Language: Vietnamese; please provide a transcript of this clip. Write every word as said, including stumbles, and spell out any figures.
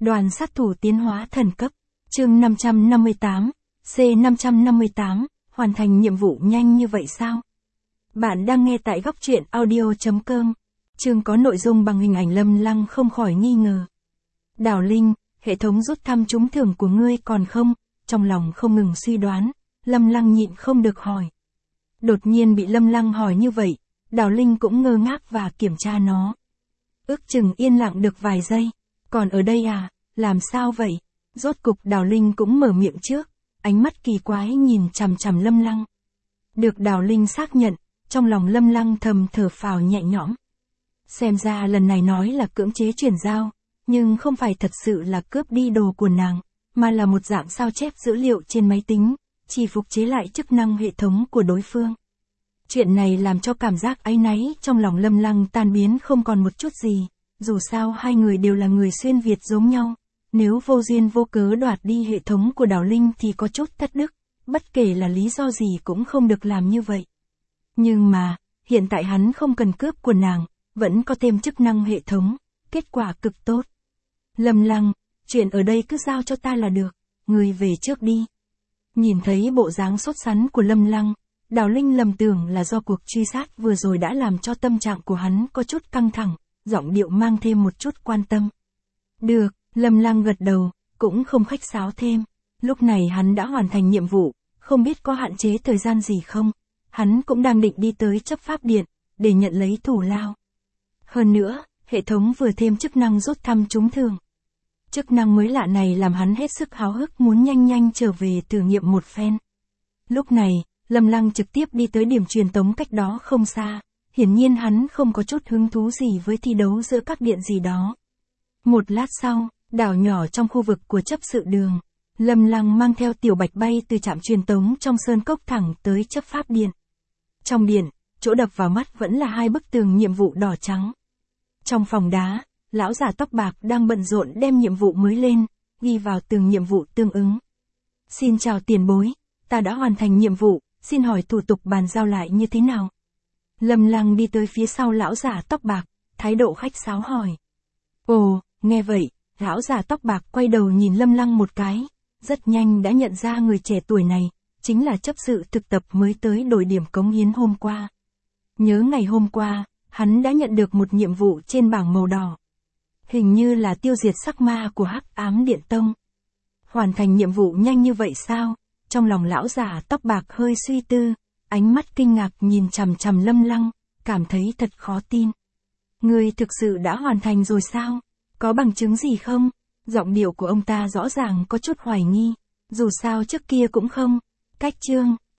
Đoàn sát thủ tiến hóa thần cấp. Chương năm trăm năm mươi tám, C năm trăm năm mươi tám, hoàn thành nhiệm vụ nhanh như vậy sao? Bạn đang nghe tại góc truyện audio chấm com. Chương có nội dung bằng hình ảnh Lâm Lăng không khỏi nghi ngờ. Đào Linh, hệ thống rút thăm trúng thưởng của ngươi còn không? Trong lòng không ngừng suy đoán, Lâm Lăng nhịn không được hỏi. Đột nhiên bị Lâm Lăng hỏi như vậy, Đào Linh cũng ngơ ngác và kiểm tra nó. Ước chừng yên lặng được vài giây. Còn ở đây à, làm sao vậy? Rốt cục Đào Linh cũng mở miệng trước, ánh mắt kỳ quái nhìn chằm chằm Lâm Lăng. Được Đào Linh xác nhận, trong lòng Lâm Lăng thầm thở phào nhẹ nhõm. Xem ra lần này nói là cưỡng chế chuyển giao, nhưng không phải thật sự là cướp đi đồ của nàng, mà là một dạng sao chép dữ liệu trên máy tính, chỉ phục chế lại chức năng hệ thống của đối phương. Chuyện này làm cho cảm giác áy náy trong lòng Lâm Lăng tan biến không còn một chút gì, dù sao hai người đều là người xuyên Việt giống nhau, nếu vô duyên vô cớ đoạt đi hệ thống của Đào Linh thì có chút thất đức, bất kể là lý do gì cũng không được làm như vậy. Nhưng mà, hiện tại hắn không cần cướp của nàng, vẫn có thêm chức năng hệ thống, kết quả cực tốt. Lâm Lăng, chuyện ở đây cứ giao cho ta là được, người về trước đi. Nhìn thấy bộ dáng sốt sắng của Lâm Lăng, Đào Linh lầm tưởng là do cuộc truy sát vừa rồi đã làm cho tâm trạng của hắn có chút căng thẳng, giọng điệu mang thêm một chút quan tâm. Được, Lâm Lăng gật đầu, cũng không khách sáo thêm. Lúc này hắn đã hoàn thành nhiệm vụ, không biết có hạn chế thời gian gì không. Hắn cũng đang định đi tới chấp pháp điện, để nhận lấy thù lao. Hơn nữa, hệ thống vừa thêm chức năng rút thăm trúng thưởng. Chức năng mới lạ này làm hắn hết sức háo hức muốn nhanh nhanh trở về thử nghiệm một phen. Lúc này, Lâm Lăng trực tiếp đi tới điểm truyền tống cách đó không xa. Hiển nhiên hắn không có chút hứng thú gì với thi đấu giữa các điện gì đó. Một lát sau, đảo nhỏ trong khu vực của chấp sự đường, Lâm Lăng mang theo Tiểu Bạch bay từ trạm truyền tống trong sơn cốc thẳng tới chấp pháp điện. Trong điện, chỗ đập vào mắt vẫn là hai bức tường nhiệm vụ đỏ trắng. Trong phòng đá, lão già tóc bạc đang bận rộn đem nhiệm vụ mới lên, ghi vào từng nhiệm vụ tương ứng. Xin chào tiền bối, ta đã hoàn thành nhiệm vụ, xin hỏi thủ tục bàn giao lại như thế nào? Lâm Lăng đi tới phía sau lão già tóc bạc, thái độ khách sáo hỏi. Ồ, nghe vậy, lão già tóc bạc quay đầu nhìn Lâm Lăng một cái, rất nhanh đã nhận ra người trẻ tuổi này, chính là chấp sự thực tập mới tới đổi điểm cống hiến hôm qua. Nhớ ngày hôm qua, hắn đã nhận được một nhiệm vụ trên bảng màu đỏ. Hình như là tiêu diệt sắc ma của Hắc Ám Điện Tông. Hoàn thành nhiệm vụ nhanh như vậy sao? Trong lòng lão già tóc bạc hơi suy tư, ánh mắt kinh ngạc nhìn chằm chằm Lâm Lăng, cảm thấy thật khó tin. Ngươi thực sự đã hoàn thành rồi sao? Có bằng chứng gì không? Giọng điệu của ông ta rõ ràng có chút hoài nghi, dù sao trước kia cũng không. Cách chương,